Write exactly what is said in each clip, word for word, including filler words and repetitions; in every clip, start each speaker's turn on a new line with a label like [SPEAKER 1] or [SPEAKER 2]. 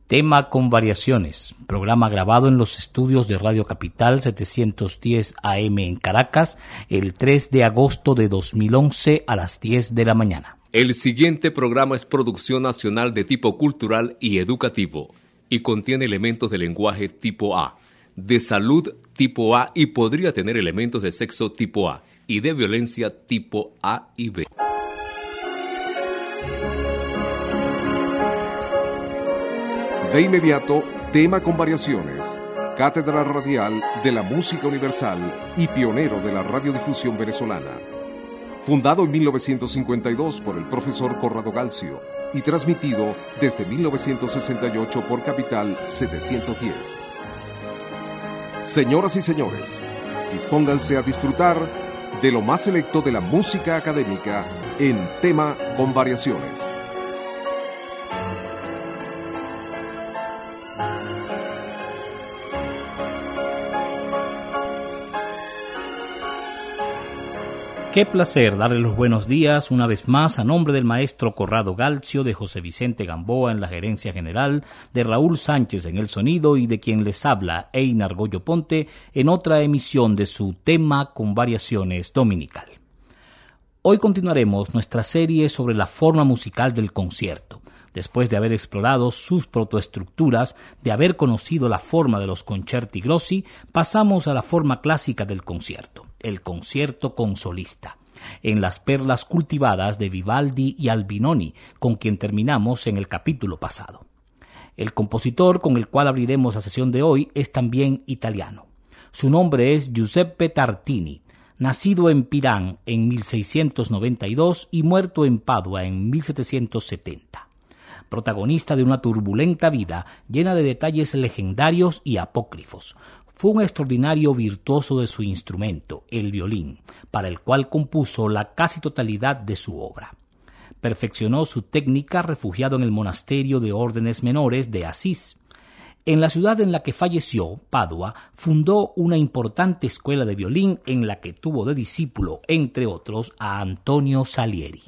[SPEAKER 1] Tema con variaciones, programa grabado en los estudios de Radio Capital setecientos diez A M en Caracas el tres de agosto de dos mil once a las diez de la mañana.
[SPEAKER 2] El siguiente programa es producción nacional de tipo cultural y educativo y contiene elementos de lenguaje tipo A, de salud tipo A y podría tener elementos de sexo tipo A y de violencia tipo A y B.
[SPEAKER 3] De inmediato, tema con variaciones. Cátedra Radial de la Música Universal y pionero de la radiodifusión venezolana. Fundado en mil novecientos cincuenta y dos por el profesor Corrado Galcio y transmitido desde mil novecientos sesenta y ocho por Capital setecientos diez. Señoras y señores, dispónganse a disfrutar de lo más selecto de la música académica en tema con variaciones.
[SPEAKER 1] Qué placer darle los buenos días una vez más a nombre del maestro Corrado Galcio, de José Vicente Gamboa en la gerencia general, de Raúl Sánchez en el sonido y de quien les habla Einar Goyo Ponte en otra emisión de su Tema con Variaciones dominical. Hoy continuaremos nuestra serie sobre la forma musical del concierto. Después de haber explorado sus protoestructuras, de haber conocido la forma de los concerti grossi, pasamos a la forma clásica del concierto, el concierto con solista, en las perlas cultivadas de Vivaldi y Albinoni, con quien terminamos en el capítulo pasado. El compositor con el cual abriremos la sesión de hoy es también italiano. Su nombre es Giuseppe Tartini, nacido en Pirán en mil seiscientos noventa y dos y muerto en Padua en mil setecientos setenta. Protagonista de una turbulenta vida llena de detalles legendarios y apócrifos. Fue un extraordinario virtuoso de su instrumento, el violín, para el cual compuso la casi totalidad de su obra. Perfeccionó su técnica refugiado en el monasterio de órdenes menores de Asís. En la ciudad en la que falleció, Padua, fundó una importante escuela de violín en la que tuvo de discípulo, entre otros, a Antonio Salieri.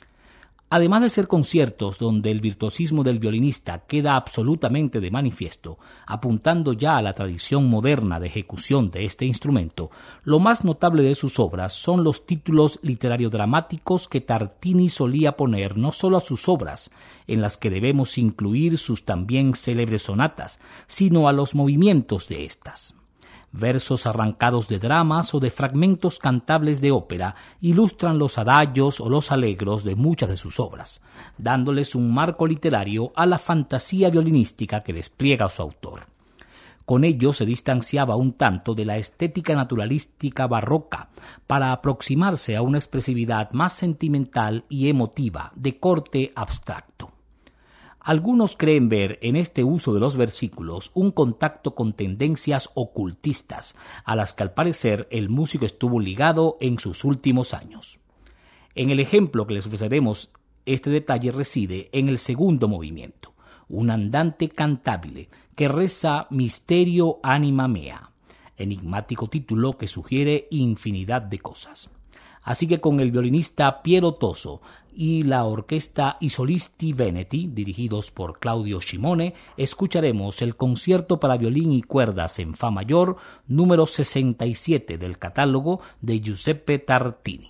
[SPEAKER 1] Además de ser conciertos donde el virtuosismo del violinista queda absolutamente de manifiesto, apuntando ya a la tradición moderna de ejecución de este instrumento, lo más notable de sus obras son los títulos literario-dramáticos que Tartini solía poner no solo a sus obras, en las que debemos incluir sus también célebres sonatas, sino a los movimientos de estas. Versos arrancados de dramas o de fragmentos cantables de ópera ilustran los adagios o los alegros de muchas de sus obras, dándoles un marco literario a la fantasía violinística que despliega su autor. Con ello se distanciaba un tanto de la estética naturalística barroca para aproximarse a una expresividad más sentimental y emotiva de corte abstracto. Algunos creen ver en este uso de los versículos un contacto con tendencias ocultistas, a las que al parecer el músico estuvo ligado en sus últimos años. En el ejemplo que les ofreceremos, este detalle reside en el segundo movimiento, un andante cantabile que reza Misterio Anima Mea, enigmático título que sugiere infinidad de cosas. Así que con el violinista Piero Toso y la orquesta I Solisti Veneti, dirigidos por Claudio Scimone, escucharemos el concierto para violín y cuerdas en fa mayor número sesenta y siete del catálogo de Giuseppe Tartini.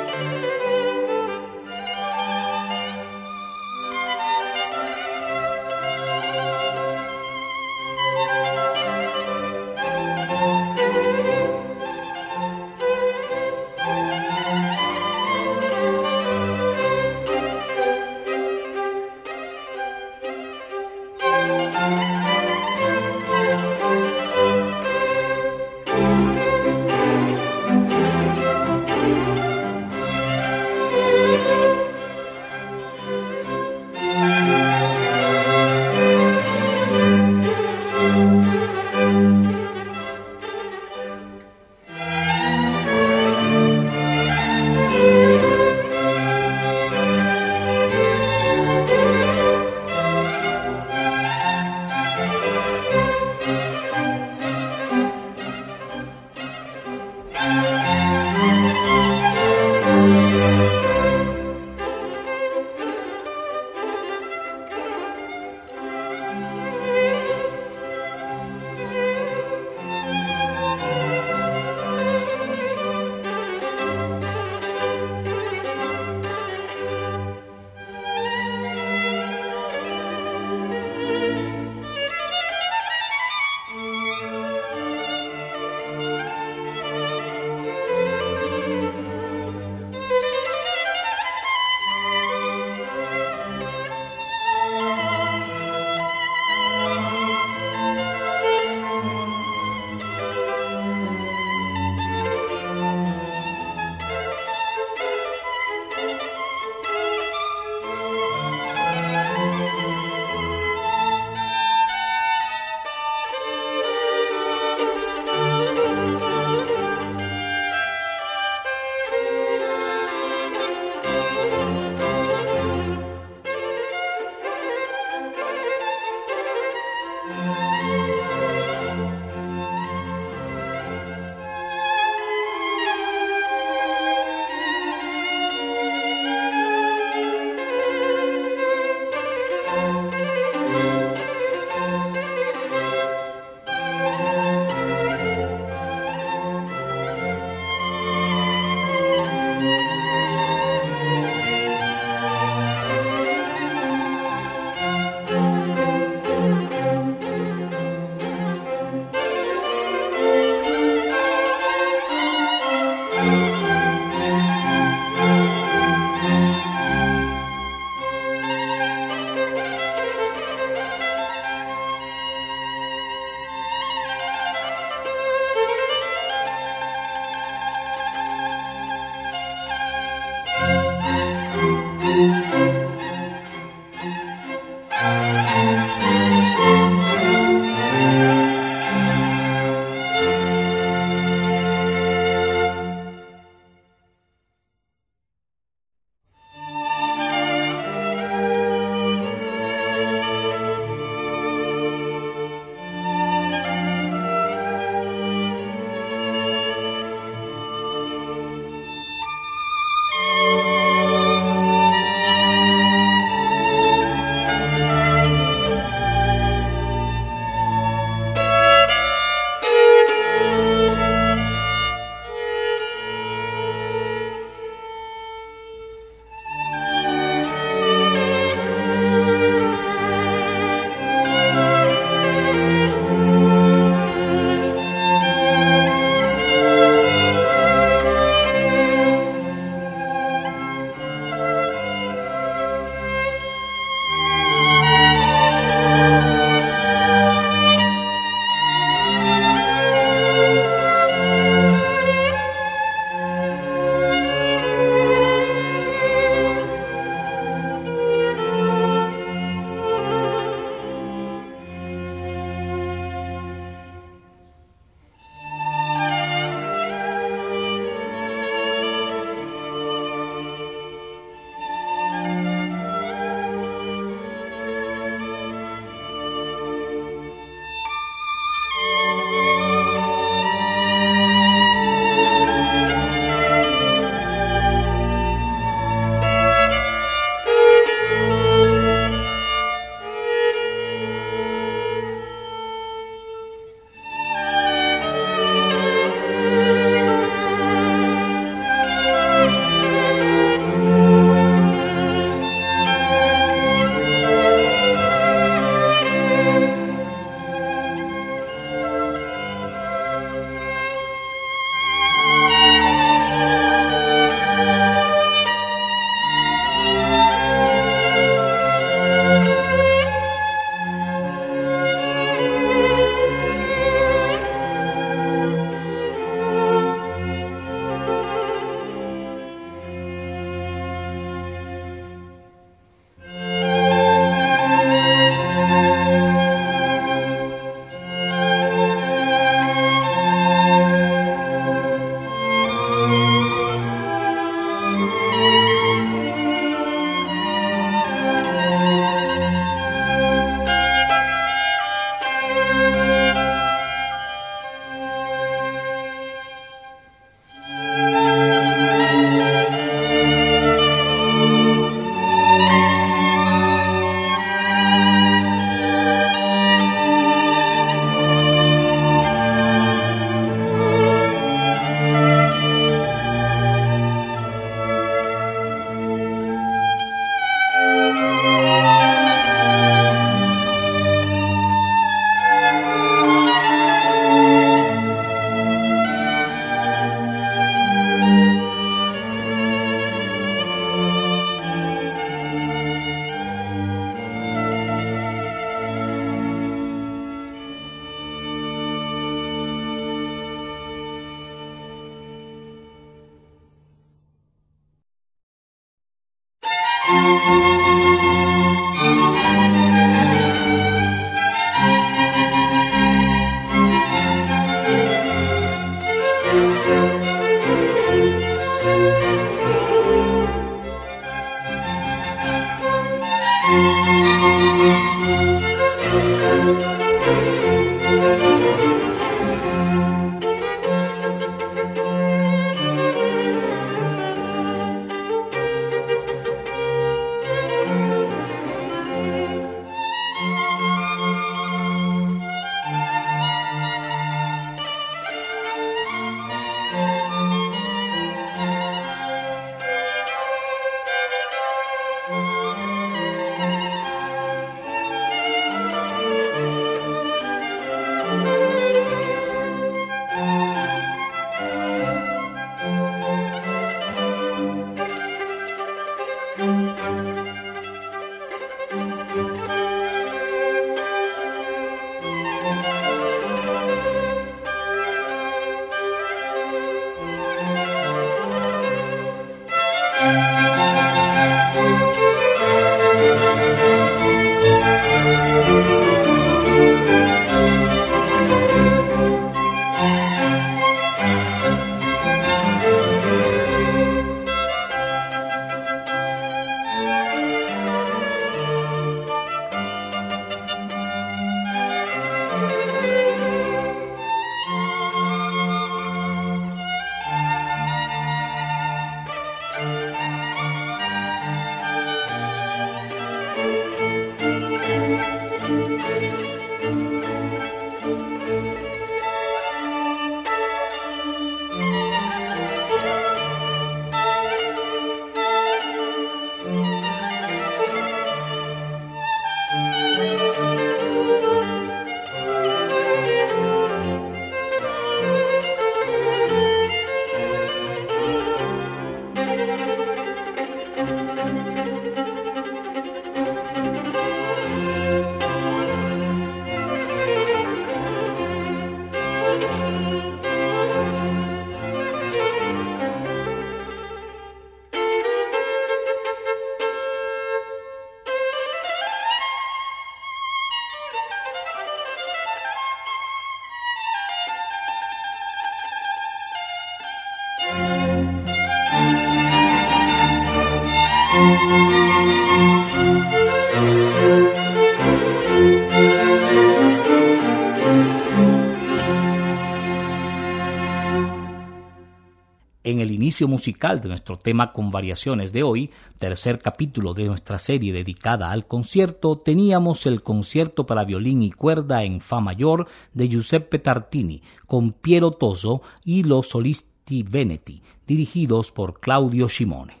[SPEAKER 1] En el inicio musical de nuestro tema con variaciones de hoy, tercer capítulo de nuestra serie dedicada al concierto, teníamos el concierto para violín y cuerda en fa mayor de Giuseppe Tartini, con Piero Toso y los Solisti Veneti, dirigidos por Claudio Scimone.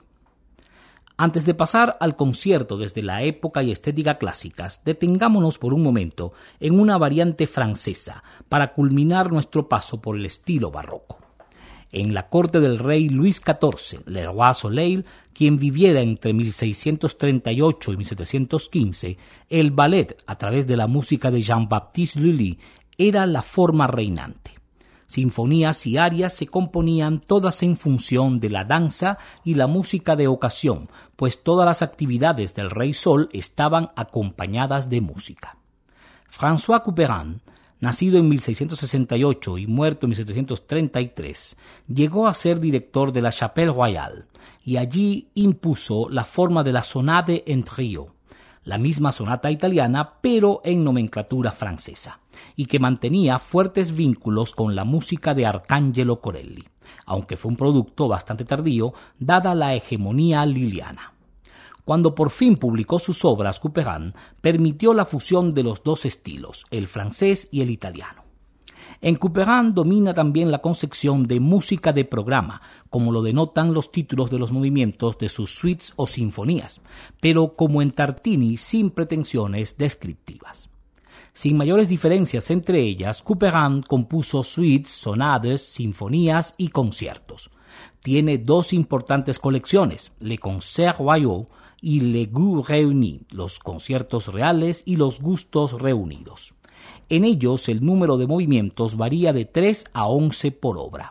[SPEAKER 1] Antes de pasar al concierto desde la época y estética clásicas, detengámonos por un momento en una variante francesa para culminar nuestro paso por el estilo barroco. En la corte del rey Luis catorce, Le Roi Soleil, quien viviera entre mil seiscientos treinta y ocho y mil setecientos quince, el ballet, a través de la música de Jean-Baptiste Lully, era la forma reinante. Sinfonías y arias se componían todas en función de la danza y la música de ocasión, pues todas las actividades del Rey Sol estaban acompañadas de música. François Couperin, nacido en mil seiscientos sesenta y ocho y muerto en mil setecientos treinta y tres, llegó a ser director de la Chapelle Royale y allí impuso la forma de la sonate en trío, la misma sonata italiana pero en nomenclatura francesa, y que mantenía fuertes vínculos con la música de Arcangelo Corelli, aunque fue un producto bastante tardío dada la hegemonía liliana. Cuando por fin publicó sus obras, Couperin permitió la fusión de los dos estilos, el francés y el italiano. En Couperin domina también la concepción de música de programa, como lo denotan los títulos de los movimientos de sus suites o sinfonías, pero como en Tartini sin pretensiones descriptivas. Sin mayores diferencias entre ellas, Couperin compuso suites, sonatas, sinfonías y conciertos. Tiene dos importantes colecciones, Les Concerts Royaux y Les Goûts Réunis, los conciertos reales y los gustos reunidos. En ellos el número de movimientos varía de tres a once por obra,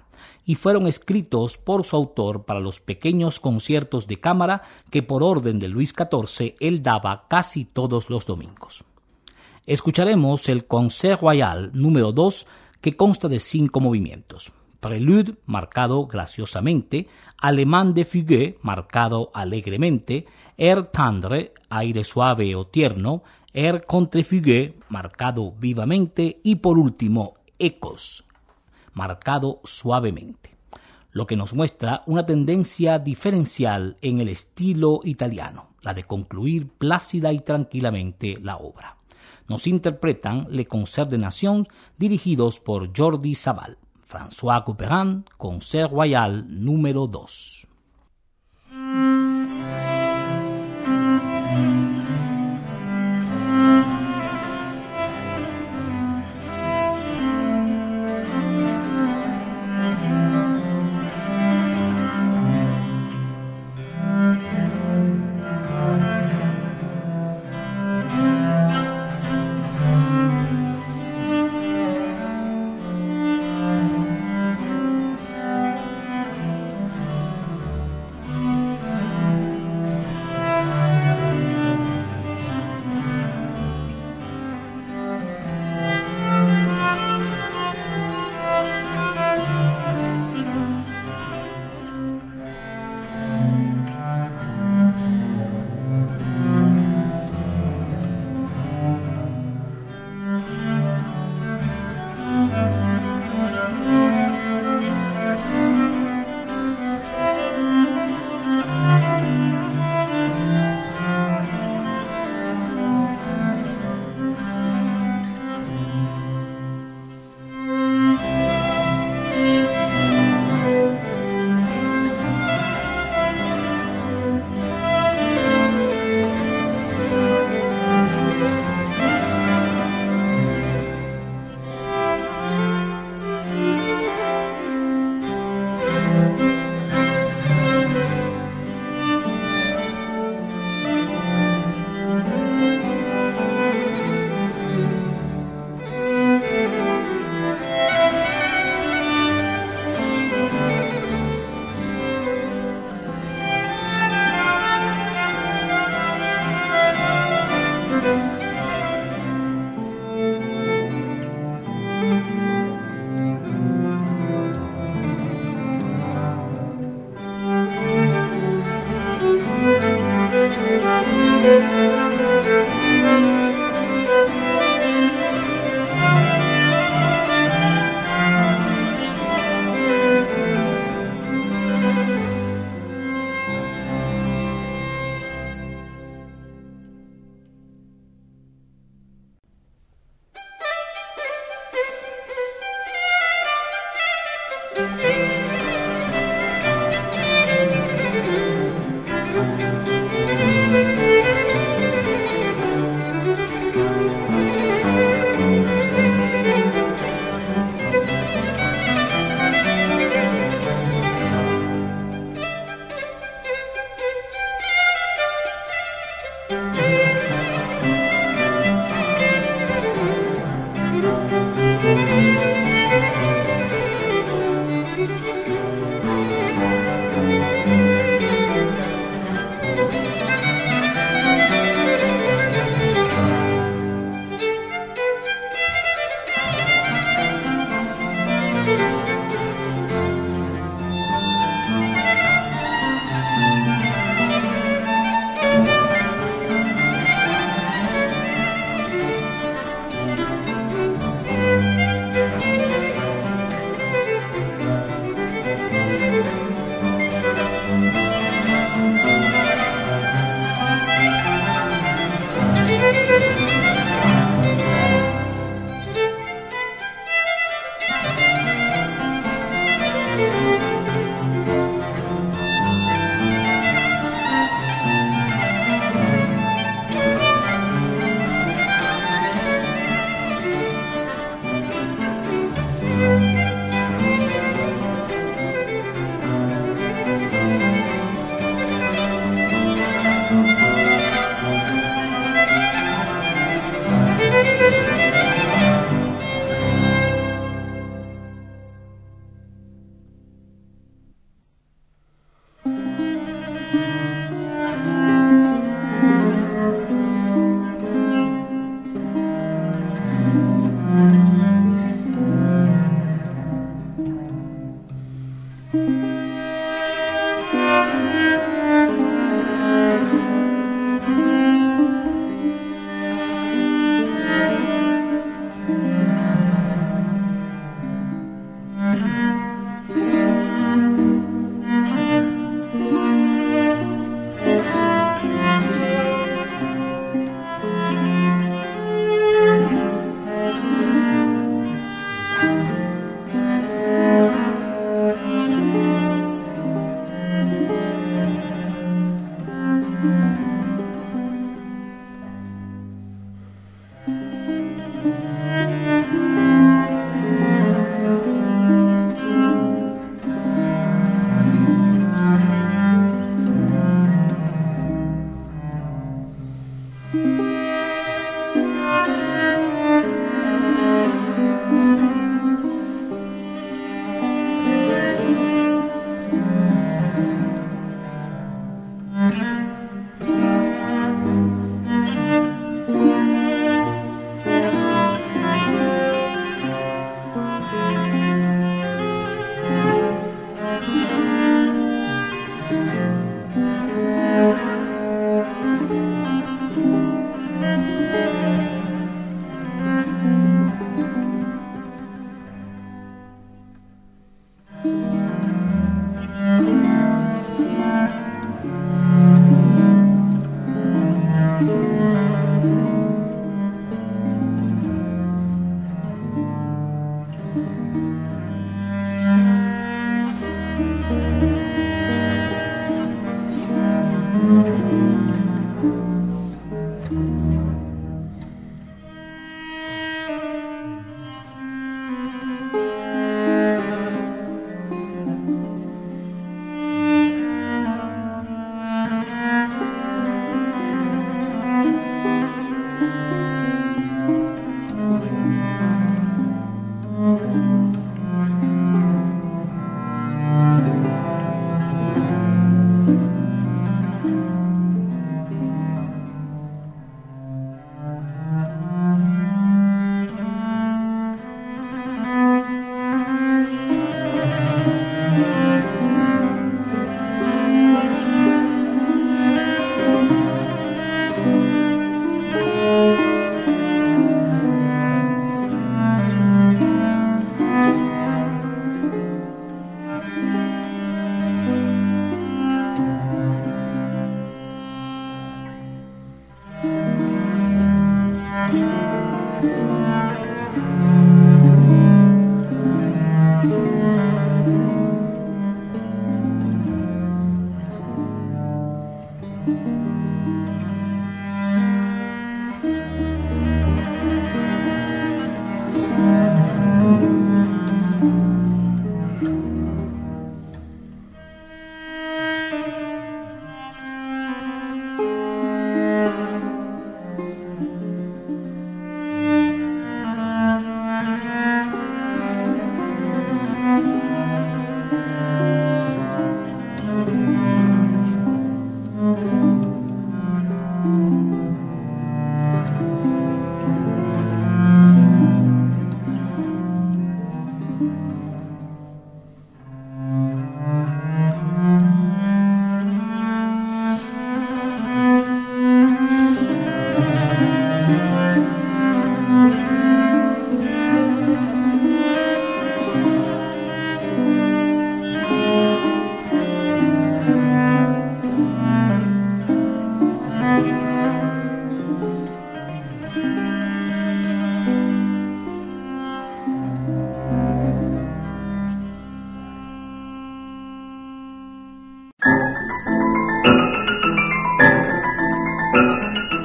[SPEAKER 1] y fueron escritos por su autor para los pequeños conciertos de cámara que por orden de Luis catorce él daba casi todos los domingos. Escucharemos el Concert Royal número dos, que consta de cinco movimientos. Prelude, marcado graciosamente, Alemán de Fugue, marcado alegremente, Air tendre, aire suave o tierno, Air contre-fugue, marcado vivamente, y por último, Ecos, marcado suavemente, lo que nos muestra una tendencia diferencial en el estilo italiano, la de concluir plácida y tranquilamente la obra. Nos interpretan Le Concert de Nation, dirigidos por Jordi Savall. François Couperin, Concert Royal número dos.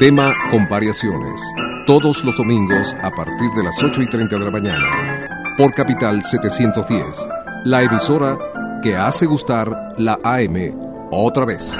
[SPEAKER 3] Tema con variaciones. Todos los domingos a partir de las ocho y treinta de la mañana. Por Capital setecientos diez. La emisora que hace gustar la A M otra vez.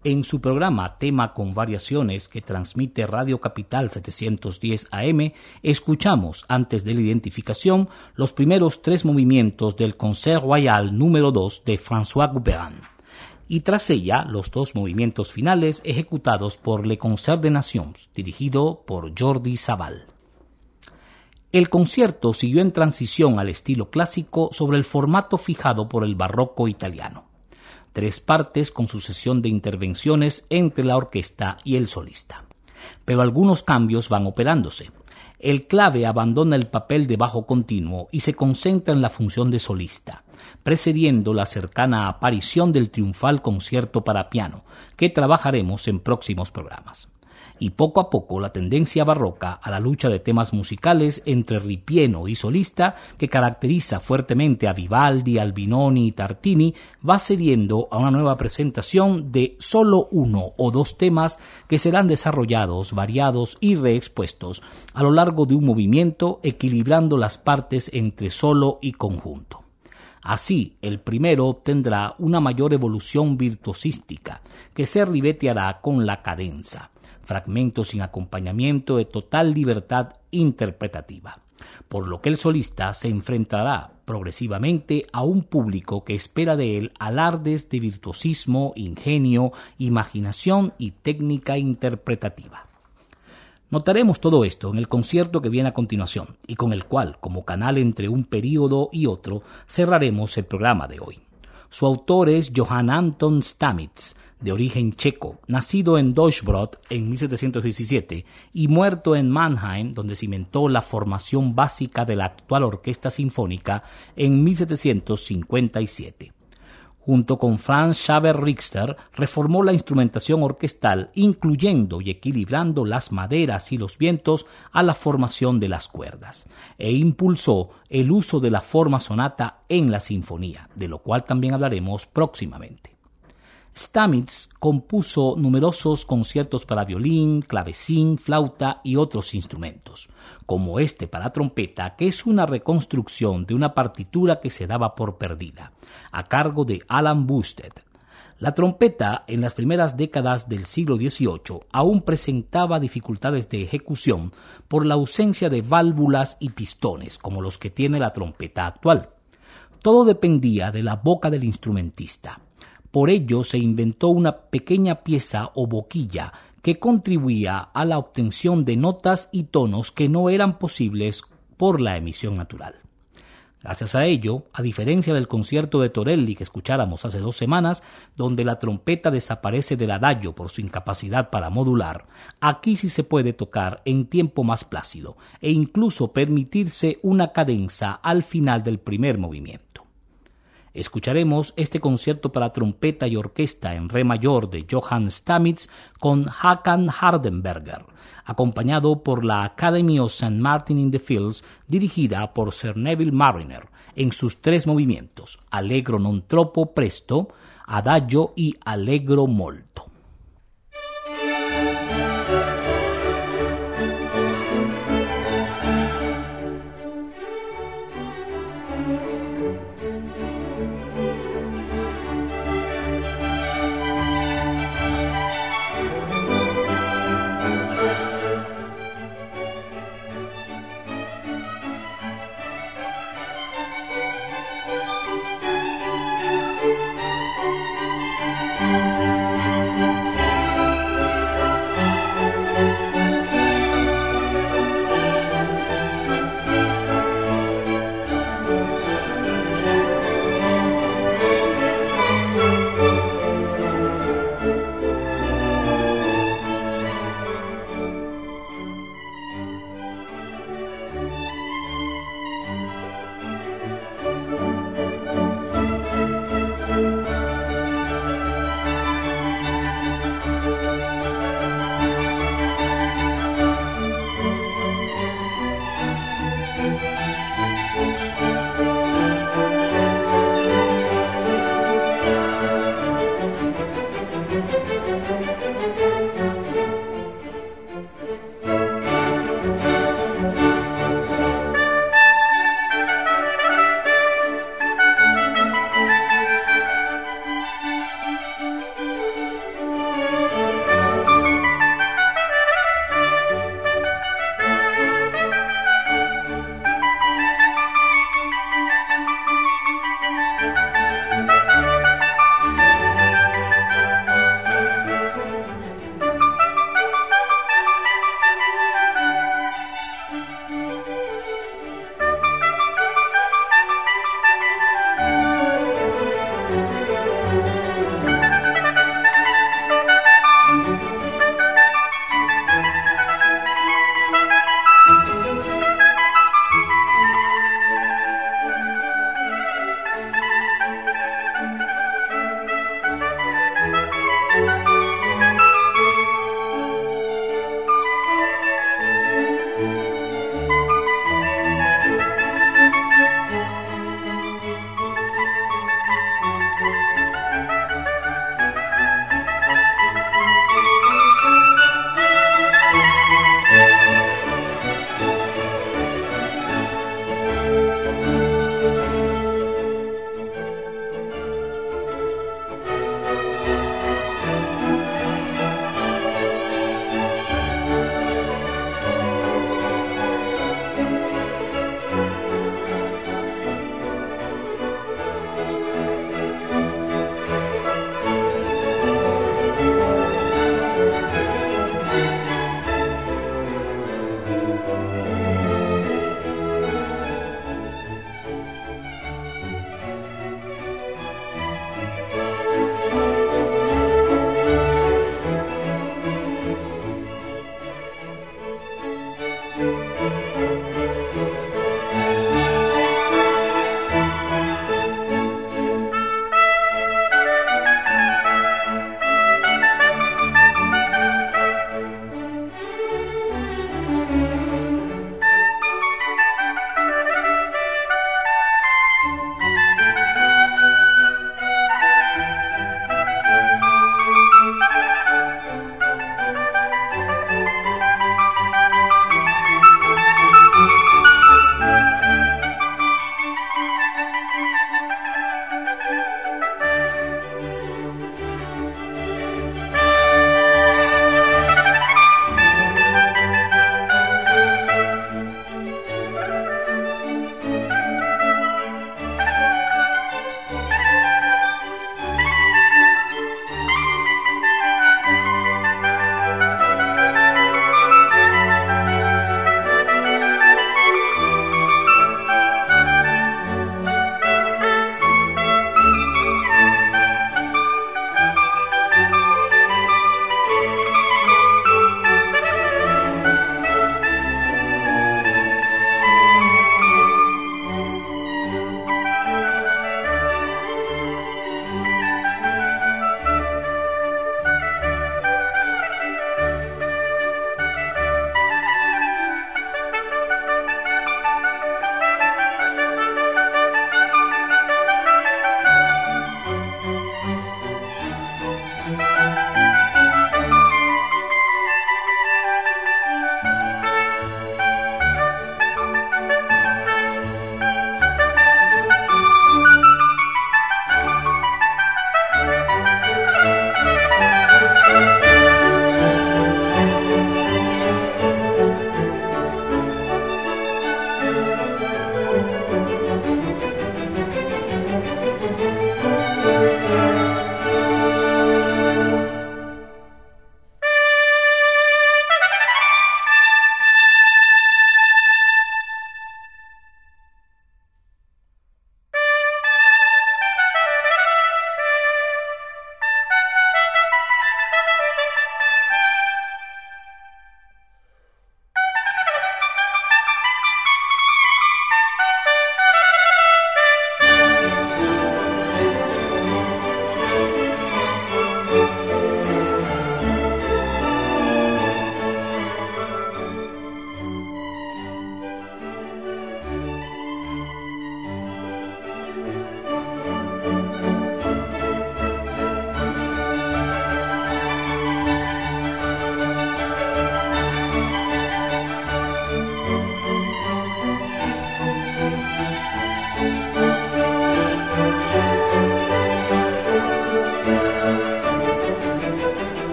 [SPEAKER 1] En su programa Tema con Variaciones, que transmite Radio Capital setecientos diez A M, escuchamos, antes de la identificación, los primeros tres movimientos del Concert Royal número dos de François Couperin, y tras ella los dos movimientos finales ejecutados por Le Concert des Nations, dirigido por Jordi Savall. El concierto siguió en transición al estilo clásico sobre el formato fijado por el barroco italiano. Tres partes con sucesión de intervenciones entre la orquesta y el solista. Pero algunos cambios van operándose. El clave abandona el papel de bajo continuo y se concentra en la función de solista, precediendo la cercana aparición del triunfal concierto para piano, que trabajaremos en próximos programas. Y poco a poco la tendencia barroca a la lucha de temas musicales entre ripieno y solista, que caracteriza fuertemente a Vivaldi, Albinoni y Tartini, va cediendo a una nueva presentación de solo uno o dos temas que serán desarrollados, variados y reexpuestos a lo largo de un movimiento, equilibrando las partes entre solo y conjunto. Así, el primero obtendrá una mayor evolución virtuosística, que se ribeteará con la cadenza, fragmentos sin acompañamiento de total libertad interpretativa, por lo que el solista se enfrentará progresivamente a un público que espera de él alardes de virtuosismo, ingenio, imaginación y técnica interpretativa. Notaremos todo esto en el concierto que viene a continuación y con el cual, como canal entre un período y otro, cerraremos el programa de hoy. Su autor es Johann Anton Stamitz, de origen checo, nacido en Deutschbrod en mil setecientos diecisiete y muerto en Mannheim, donde cimentó la formación básica de la actual orquesta sinfónica en mil setecientos cincuenta y siete. Junto con Franz Xaver-Richter, reformó la instrumentación orquestal, incluyendo y equilibrando las maderas y los vientos a la formación de las cuerdas, e impulsó el uso de la forma sonata en la sinfonía, de lo cual también hablaremos próximamente. Stamitz compuso numerosos conciertos para violín, clavecín, flauta y otros instrumentos, como este para trompeta, que es una reconstrucción de una partitura que se daba por perdida, a cargo de Alan Bousted. La trompeta, en las primeras décadas del siglo dieciocho, aún presentaba dificultades de ejecución por la ausencia de válvulas y pistones, como los que tiene la trompeta actual. Todo dependía de la boca del instrumentista. Por ello se inventó una pequeña pieza o boquilla que contribuía a la obtención de notas y tonos que no eran posibles por la emisión natural. Gracias a ello, a diferencia del concierto de Torelli que escucháramos hace dos semanas, donde la trompeta desaparece del adagio por su incapacidad para modular, aquí sí se puede tocar en tiempo más plácido e incluso permitirse una cadenza al final del primer movimiento. Escucharemos este concierto para trompeta y orquesta en re mayor de Johann Stamitz con Håkan Hardenberger, acompañado por la Academy of Saint Martin in the Fields, dirigida por Sir Neville Marriner, en sus tres movimientos, Allegro non troppo presto, Adagio y Allegro molto.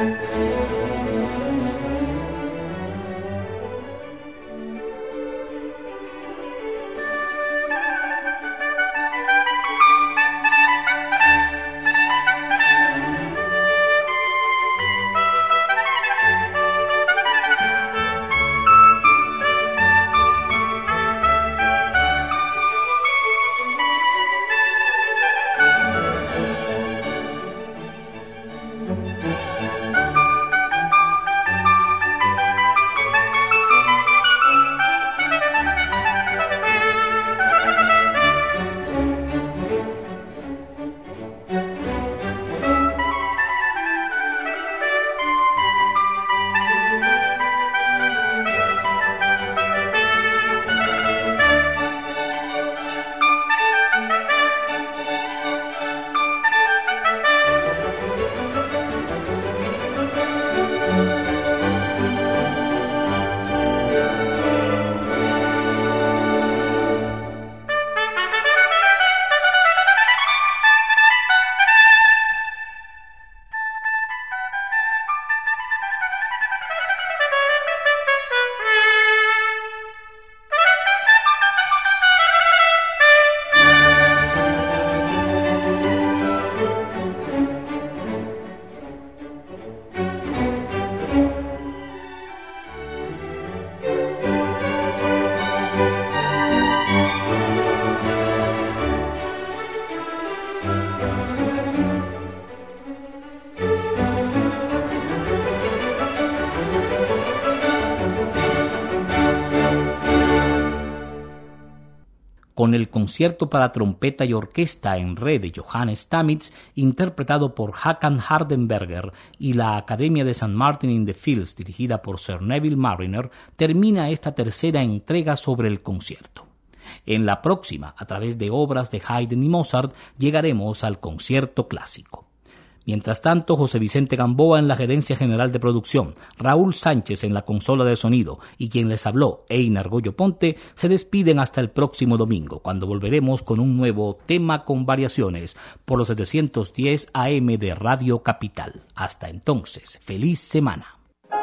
[SPEAKER 1] con el concierto para trompeta y orquesta en re de Johannes Stamitz, interpretado por Håkan Hardenberger, y la Academia de Saint Martin in the Fields, dirigida por Sir Neville Marriner, termina esta tercera entrega sobre el concierto. En la próxima, a través de obras de Haydn y Mozart, llegaremos al concierto clásico. Mientras tanto, José Vicente Gamboa en la gerencia general de producción, Raúl Sánchez en la consola de sonido y quien les habló, Einar Goyo Ponte, se despiden hasta el próximo domingo, cuando volveremos con un nuevo tema con variaciones por los setecientos diez A M de Radio Capital. Hasta entonces, feliz semana.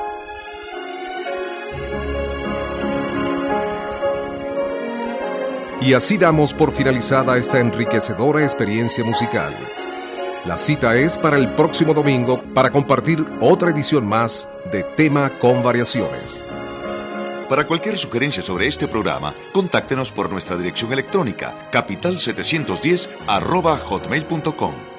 [SPEAKER 3] Y así damos por finalizada esta enriquecedora experiencia musical. La cita es para el próximo domingo para compartir otra edición más de Tema con Variaciones.
[SPEAKER 4] Para cualquier sugerencia sobre este programa, contáctenos por nuestra dirección electrónica capital setecientos diez arroba hotmail punto com.